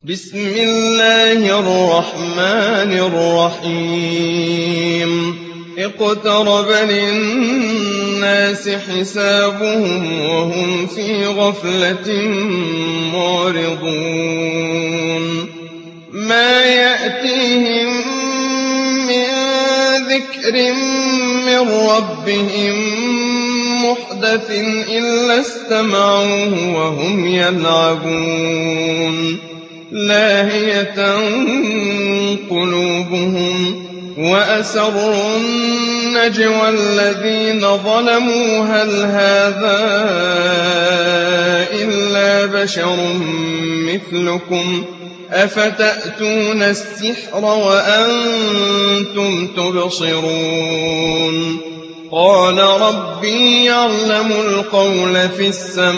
بسم الله الرحمن الرحيم اقترب للناس حسابهم وهم في غفلة معرضون ما يأتيهم من ذكر من ربهم محدث إلا استمعوه وهم يلعبون لاهية قلوبهم وأسروا النجوى الذين ظلموا هل هذا إلا بشر مثلكم أفتأتون السحر وأنتم تبصرون قال ربي يعلم القول في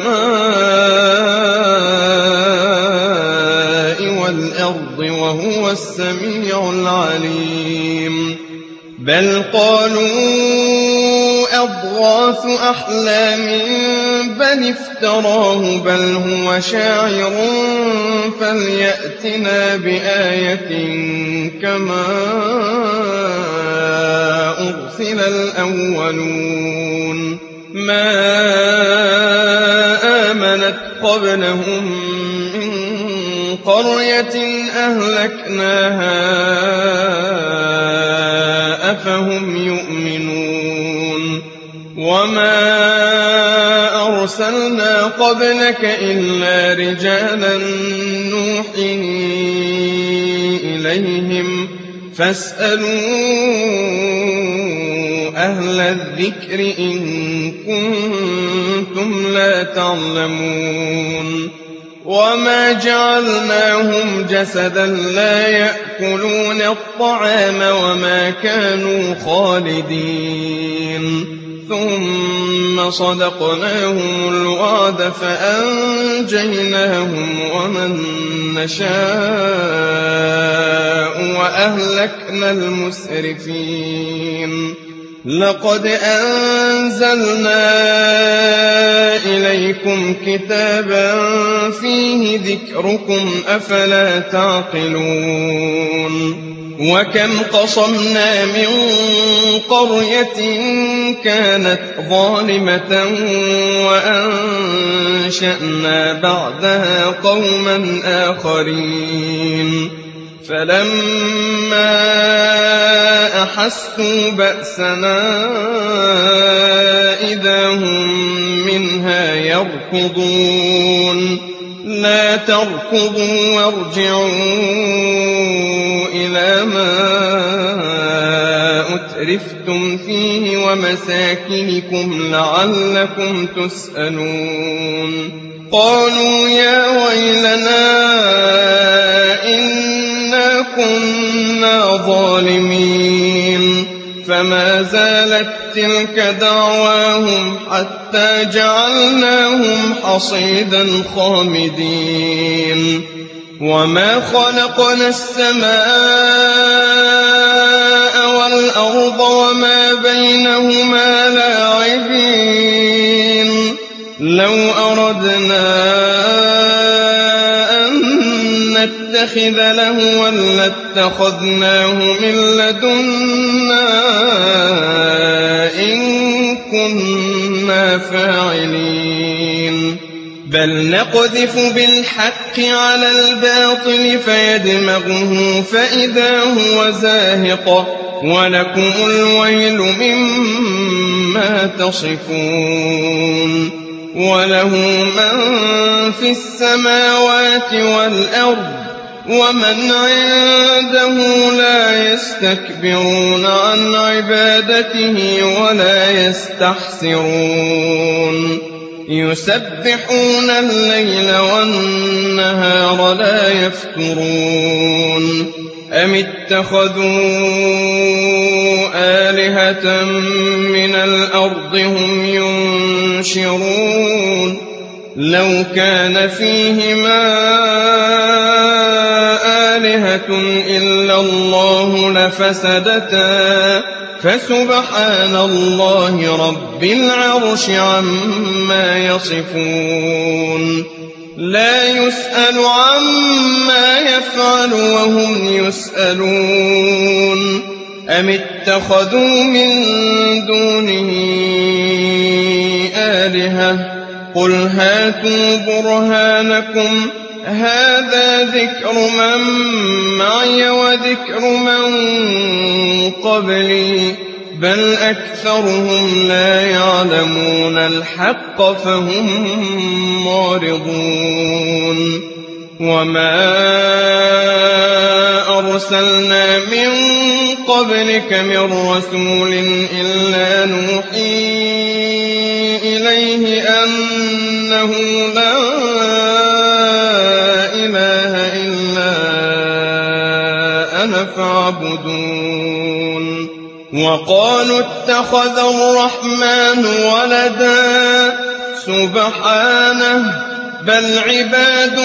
السماء والأرض وهو السميع العليم بل قالوا أضغاث أحلام بل افتراه بل هو شاعر فليأتنا بآية كما أرسل الأولون ما آمنت قبلهم من قرية أهلكناها أفهم يؤمنون وما أرسلنا قبلك إلا رجالا نوحي إليهم فاسألوا أهل الذكر إن كنتم لا تعلمون وما جعلناهم جسدا لا يأكلون الطعام وما كانوا خالدين ثم صدقناهم الوعد فأنجيناهم ومن نشاء وأهلكنا المسرفين لقد أنزلنا إليكم كتابا فيه ذكركم أفلا تعقلون وكم قصمنا من قرية كانت ظالمة وأنشأنا بعدها قوما آخرين فلما أحسوا بأسنا إذا هم منها يركضون لا تركضوا وارجعوا إلى ما أترفتم فيه ومساكنكم لعلكم تسألون قالوا يا ويلنا إنا كنا ظالمين فما زالت تلك دعواهم حتى جعلناهم حصيدا خامدين وما خلقنا السماء والأرض وما بينهما لاعبين لو أردنا أن نتخذ لهوا لاتخذناه من لدنا إن كنا فاعلين بل نقذف بالحق على الباطل فيدمغه فإذا هو زاهق ولكم الويل مما تصفون وله من في السماوات والأرض ومن عنده لا يستكبرون عن عبادته ولا يستحسرون يسبحون الليل والنهار لا يفترون أم اتخذوا آلهة من الأرض هم ينشرون لو كان فيهما آلهة إلا الله لفسدتا فسبحان الله رب العرش عما يصفون لا يسأل عما يفعل وهم يسألون أم اتخذوا من دونه آلهة قل هاتوا برهانكم هذا ذكر من معي وذكر من قبلي بل أكثرهم لا يعلمون الحق فهم معرضون وما أرسلنا من قبلك من رسول إلا نوحي إليه أنه لا إله إلا أنا فاعبدون وقالوا اتخذ الرحمن ولدا سبحانه بل عباد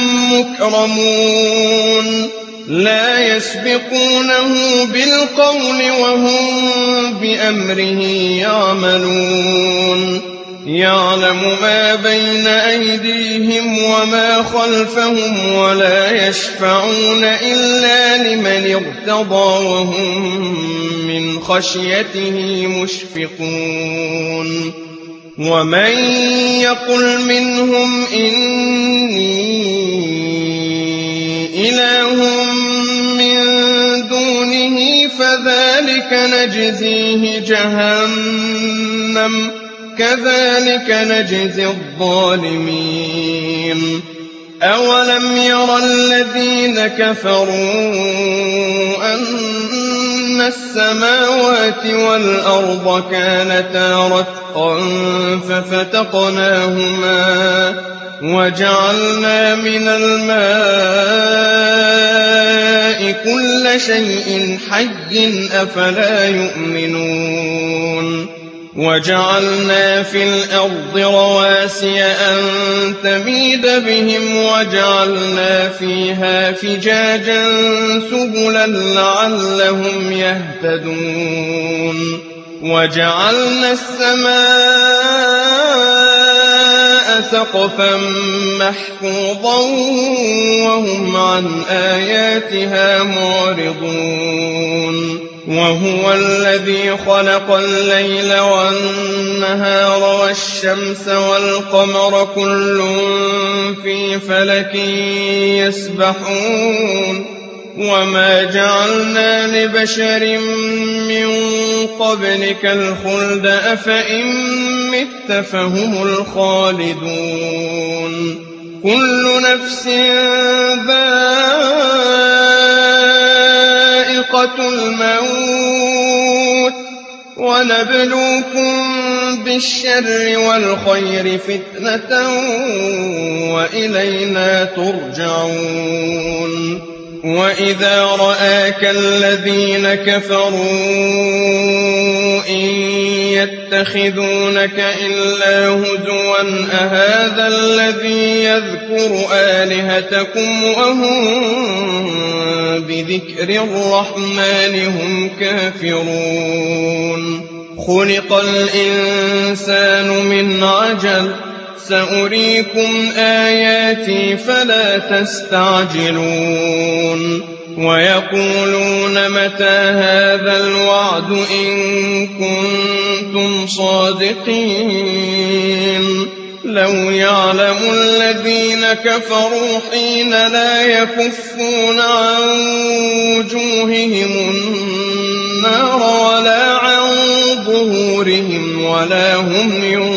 مكرمون لا يسبقونه بالقول وهم بأمره يعملون يعلم ما بين أيديهم وما خلفهم ولا يشفعون إلا لمن ارتضى وهم من خشيته مشفقون ومن يقل منهم إني إله من دونه فذلك نجزيه جهنم كذلك نجزي الظالمين أولم ير الذين كفروا أن السماوات والأرض كانتا رتقا ففتقناهما وجعلنا من الماء كل شيء حي أفلا يؤمنون وجعلنا في الأرض رواسي أن تميد بهم وجعلنا فيها فجاجا سبلا لعلهم يهتدون وجعلنا السماء سقفا محفوظا وهم عن آياتها معرضون وهو الذي خلق الليل والنهار والشمس والقمر كل في فلك يسبحون وما جعلنا لبشر من قبلك الخلد أفإن مت فهم الخالدون كل نفس ذائقة الموت ونبلوكم بالشر والخير فتنة وإلينا ترجعون وإذا رآك الذين كفروا إن يتخذونك إلا هزوا أهذا الذي يذكر آلهتكم وهم بذكر الرحمن هم كافرون خلق الإنسان من عجل سأريكم آياتي فلا تستعجلون ويقولون متى هذا الوعد إن كنتم صادقين لو يعلم الذين كفروا حين لا يكفون عن وجوههم النار ولا عن ظهورهم ولا هم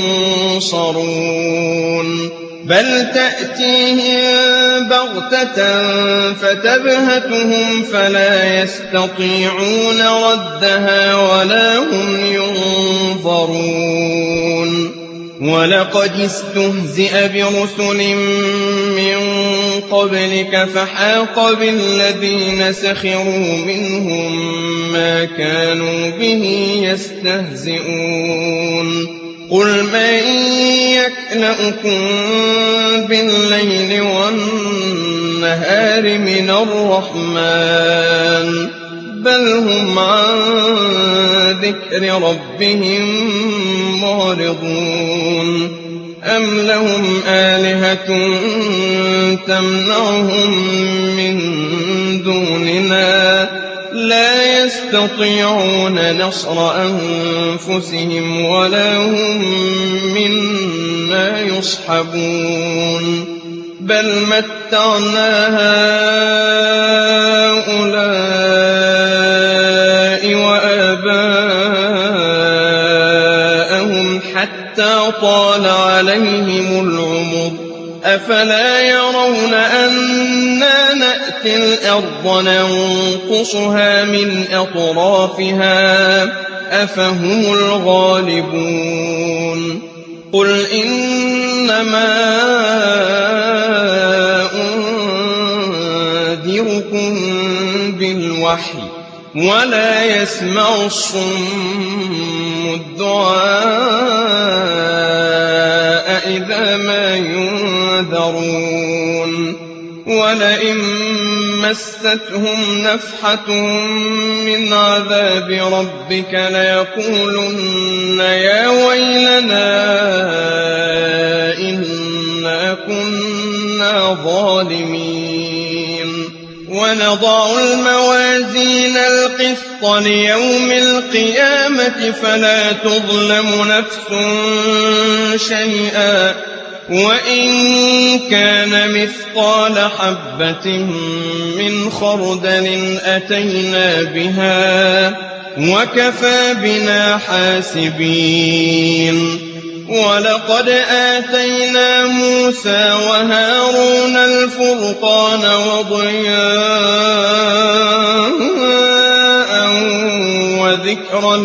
ينصرون بل تأتيهم بغتة فتبهتهم فلا يستطيعون ردها ولا هم ينظرون ولقد استهزئ برسل من قبلك فحاق بالذين سخروا منهم ما كانوا به يستهزئون قل من يكلؤكم بالليل والنهار من الرحمن بل هم عن ذكر ربهم معرضون أم لهم آلهة تمنعهم من دوننا لا يستطيعون نصر أنفسهم ولا هم منا يصحبون بل متعنا هؤلاء وآباءهم حتى طال عليهم العمر أفلا يرون أنا نأتي الأرض ننقصها من أطرافها أفهم الغالبون قل إنما أنذركم بالوحي ولا يسمع الصم الدعاء إذا ما ينذرون ولئن مستهم نفحة من عذاب ربك ليقولن يا ويلنا إنا كنا ظالمين ونضع الموازين القسط ليوم القيامة فلا تظلم نفس شيئا وإن كان مثقال حبة من خردل أتينا بها وكفى بنا حاسبين ولقد آتينا موسى وهارون الفرقان وضياء وذكرا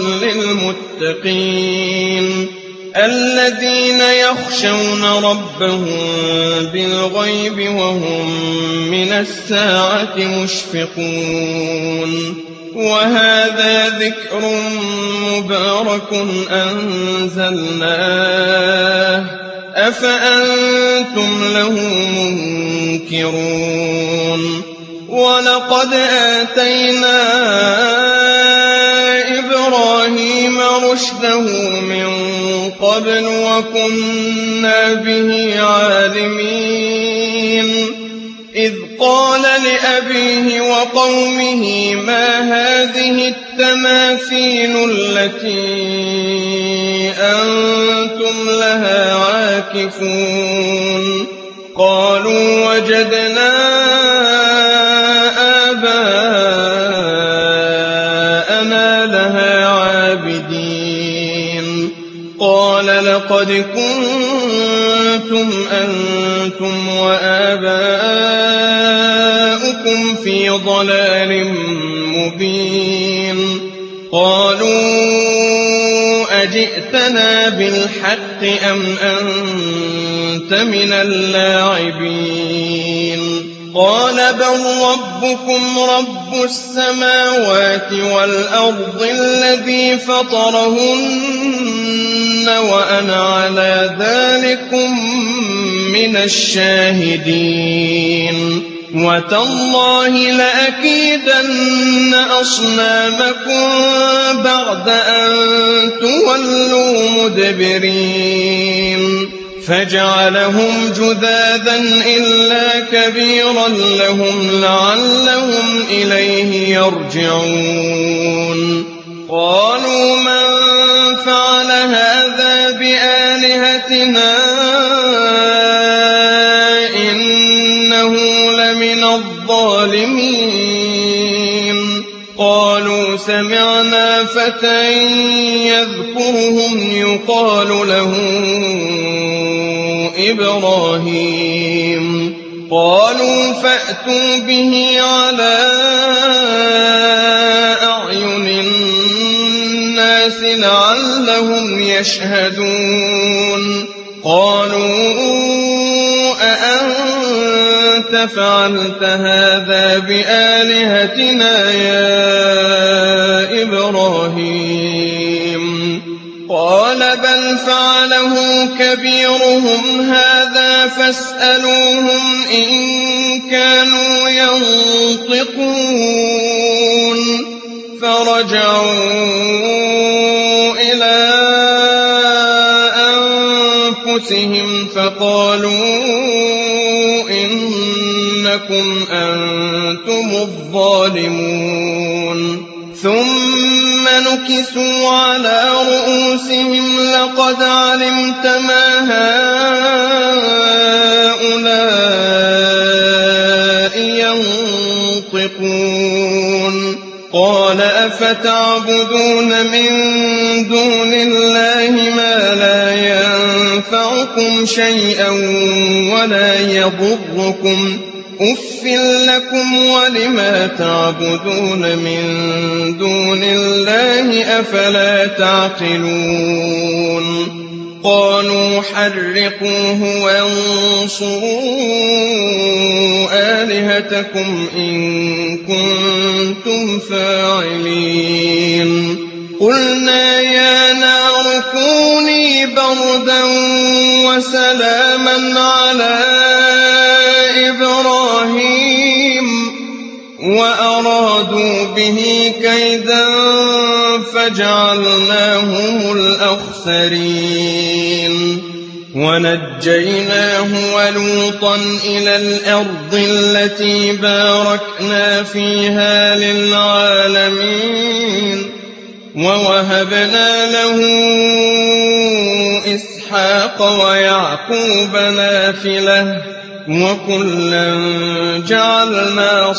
للمتقين الذين يخشون ربهم بالغيب وهم من الساعة مشفقون وهذا ذكر مبارك أنزلناه أفأنتم له منكرون ولقد آتينا إبراهيم رشده من قبل وكنا به عالمين إذ قال لأبيه وقومه ما هذه التماثيل التي أنتم لها عاكفون قالوا وجدنا آباءنا لها عابدين قال لقد كنتم أنتم وآباؤكم في ضلال مبين قالوا أجئتنا بالحق أم أنت من اللاعبين قال بل ربكم رب السماوات والأرض الذي فطرهن وأنا على ذلكم من الشاهدين وتالله لأكيدن أصنامكم بعد أن تولوا مدبرين فجعلهم جذاذا إلا كبيرا لهم لعلهم إليه يرجعون قالوا من فعل هذا بآلهتنا إنه لمن الظالمين قالوا سمعنا فتى يذكرهم يقال له إبراهيم قالوا فأتوا به على أعين الناس لعلهم يشهدون قالوا أأنت فعلت هذا بآلهتنا يا إبراهيم قال بل فعله كبيرهم هذا فاسألوهم إن كانوا ينطقون فرجعوا إلى أنفسهم فقالوا إنكم أنتم الظالمون ثم نكسوا على رؤوسهم لقد علمت ما هؤلاء ينطقون قال أفتعبدون من دون الله ما لا ينفعكم شيئا ولا يضركم أف لكم ولما تعبدون من دون الله أفلا تعقلون قالوا حرقوه وانصروا آلهتكم إن كنتم فاعلين قلنا يا نار كوني بردا وسلاما على إبراهيم وأرادوا به كيدا فجعلناهم الأخسرين ونجيناه ولوطا إلى الأرض التي باركنا فيها للعالمين ووهبنا له إسحاق ويعقوب نافلة وكلا جعلنا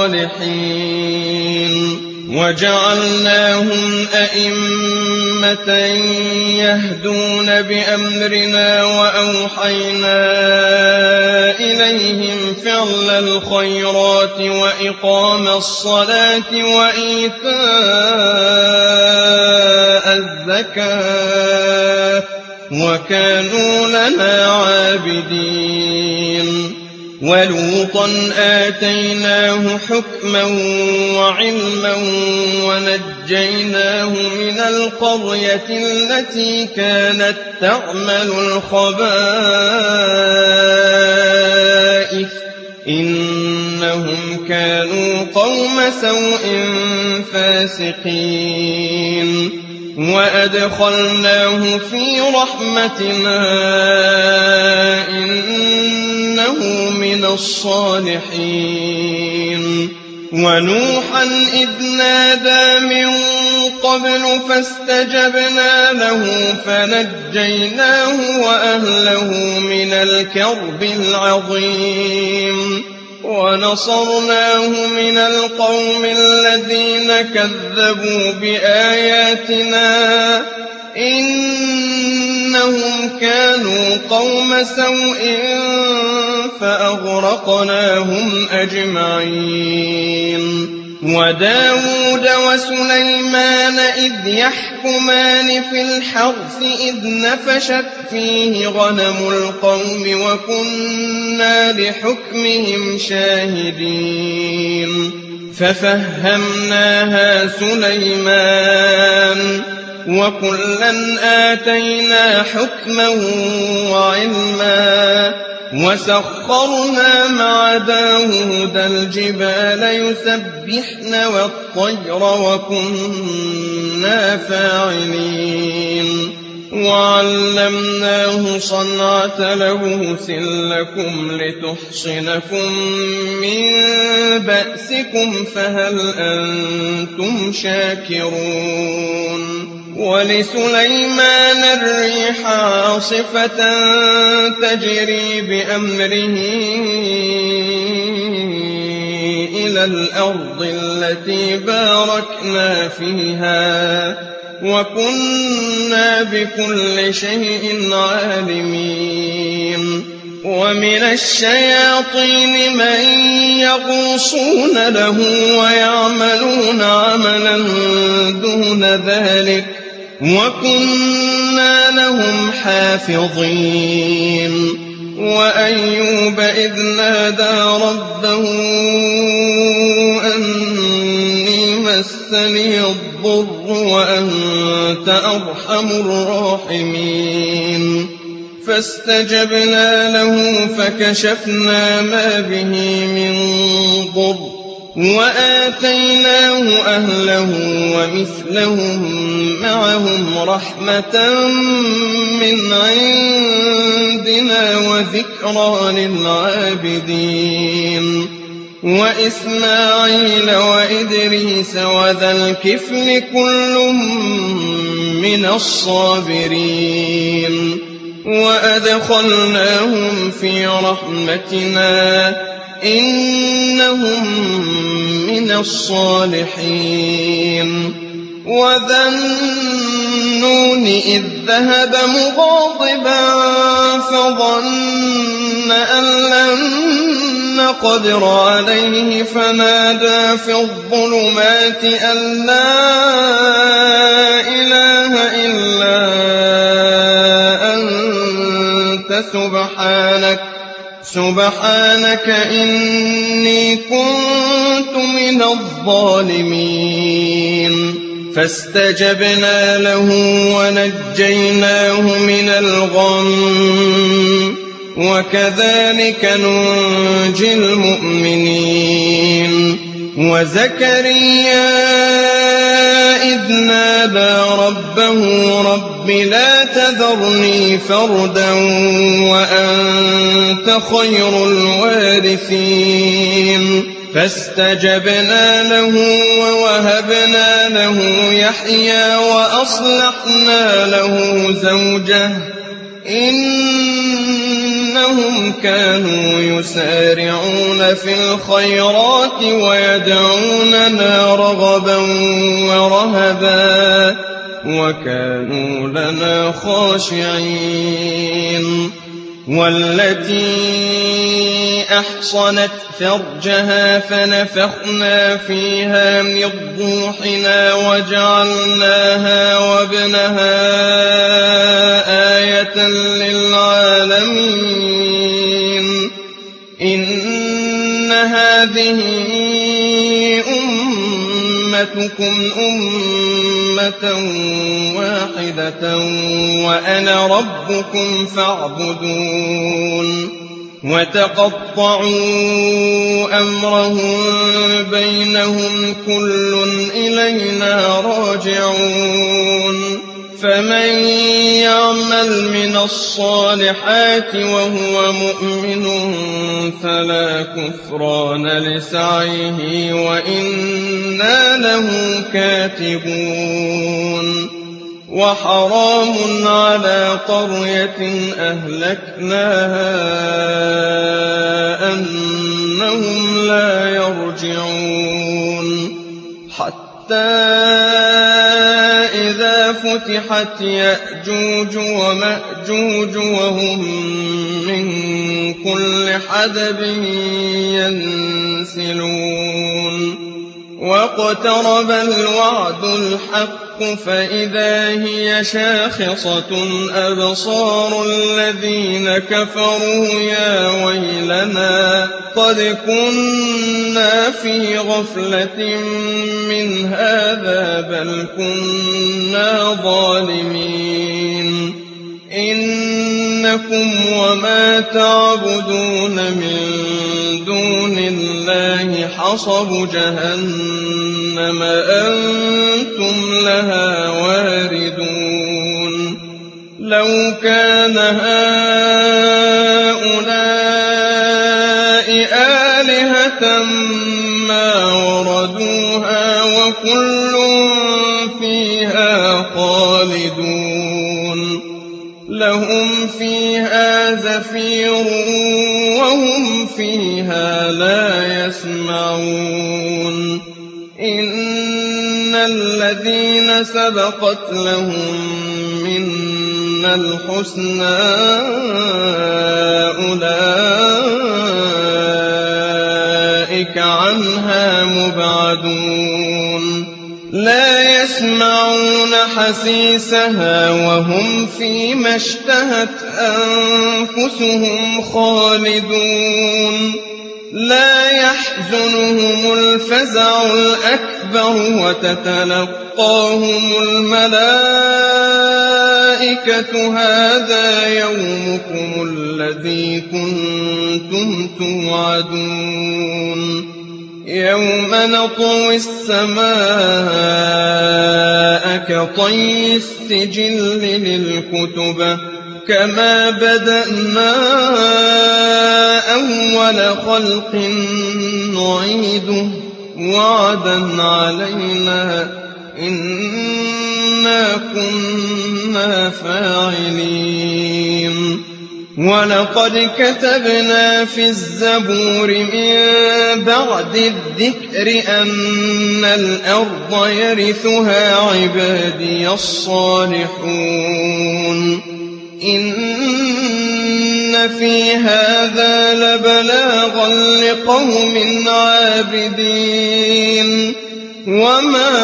صالحين وجعلناهم أئمة يهدون بأمرنا وأوحينا إليهم فعل الخيرات وإقام الصلاة وإيتاء الزكاة وكانوا لنا عابدين ولوطا آتيناه حكما وعلما ونجيناه من القرية التي كانت تعمل الخبائث إنهم كانوا قوم سوء فاسقين وأدخلناه في رحمتنا إنه من الصالحين ونوحا إذ نادى من قبل فاستجبنا له فنجيناه وأهله من الكرب العظيم ونصرناه من القوم الذين كذبوا بآياتنا إنهم كانوا قوم سوء فأغرقناهم أجمعين وداود وسليمان إذ يحكمان في الحرث إذ نفشت فيه غنم القوم وكنا لحكمهم شاهدين ففهمناها سليمان وكلا آتينا حكما وعلما وسخرنا مع داود الجبال يسبحن والطير وكنا فاعلين وعلمناه صنعة لبوس لكم لتحصنكم من بأسكم فهل أنتم شاكرون ولسليمان الريح عاصفة تجري بأمره إلى الأرض التي باركنا فيها وكنا بكل شيء عالمين ومن الشياطين من يغوصون له ويعملون عملا دون ذلك وكنا لهم حافظين وأيوب إذ نادى ربه أني مسني الضر وأنت أرحم الراحمين فاستجبنا له فكشفنا ما به من ضر وآتيناه أهله ومثلهم معهم رحمة من عندنا وذكرى للعابدين وإسماعيل وإدريس وذا الكفل كل من الصابرين وأدخلناهم في رحمتنا إنهم من الصالحين وذا النون إذ ذهب مغاضبا فظن أن لن نقدر عليه فنادى في الظلمات أن لا إله إلا أنت سبحانك إني كنت من الظالمين فاستجبنا له ونجيناه من الغم وكذلك ننجي المؤمنين وزكريا إذ نادى ربه رب لا تذرني فردا وأنت خير الوارثين فاستجبنا له ووهبنا له يحيى وأصلحنا له زوجه إنهم كانوا يسارعون في الخيرات ويدعوننا رغبا ورهبا وكانوا لنا خاشعين والتي أحصنت فرجها فنفخنا فيها من روحنا وجعلناها وابنها آية للعالمين إن هذه أمتكم أمة واحدة وأنا ربكم فاعبدون وتقطعوا أمرهم بينهم كل إلينا راجعون فمن يعمل من الصالحات وهو مؤمن فلا كفران لسعيه وإنا له كاتبون وحرام على قرية أهلكناها أنهم لا يرجعون حتى إذا فتحت يأجوج ومأجوج وهم من كل حدب ينسلون واقترب الوعد الحق فإذا هي شاخصة أبصار الذين كفروا يا ويلنا قد كنا في غفلة من هذا بل كنا ظالمين إنكم وما تعبدون من دون الله حصب جهنم أنتم لها واردون لو كان هؤلاء آلهة ما وردوها وكل فيها خالدون لهم فيها زفير وهم فيها لا يسمعون إن الذين سبقت لهم منا الحسنى أولئك عنها مبعدون لا يسمعون حسيسها وهم فيما اشتهت أنفسهم خالدون لا يحزنهم الفزع الأكبر وتتلقاهم الملائكة هذا يومكم الذي كنتم توعدون يوم نطوي السماء كطي السجل للكتب كما بدأنا أول خلق نعيده وعدا علينا إنا كنا فاعلين ولقد كتبنا في الزبور من بعد الذكر أن الأرض يرثها عبادي الصالحون إن في هذا لبلاغا لقوم عابدين وما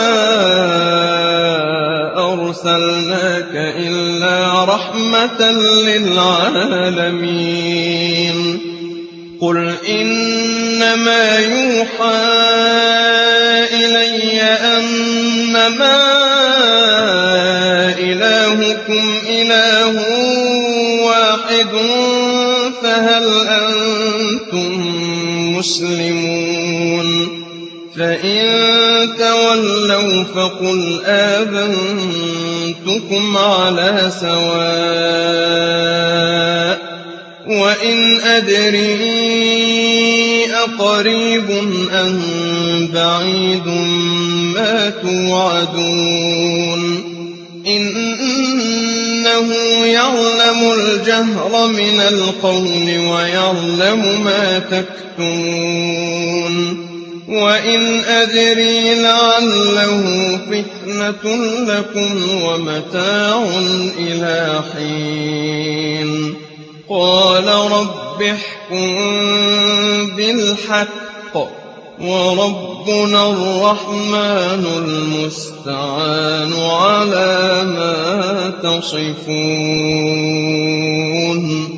أرسلناك إلا رحمة للعالمين قل إنما يوحى إلي أنما إلهكم إله واحد فهل أنتم مسلمون فإن تولوا فقل آذنتكم على سواء وإن أدري أقريب أم بعيد ما توعدون إنه يعلم الجهر من القول ويعلم ما تكتمون وإن أدري لعله فتنة لكم ومتاع إلى حين قال رب احكم بالحق وربنا الرحمن المستعان على ما تصفون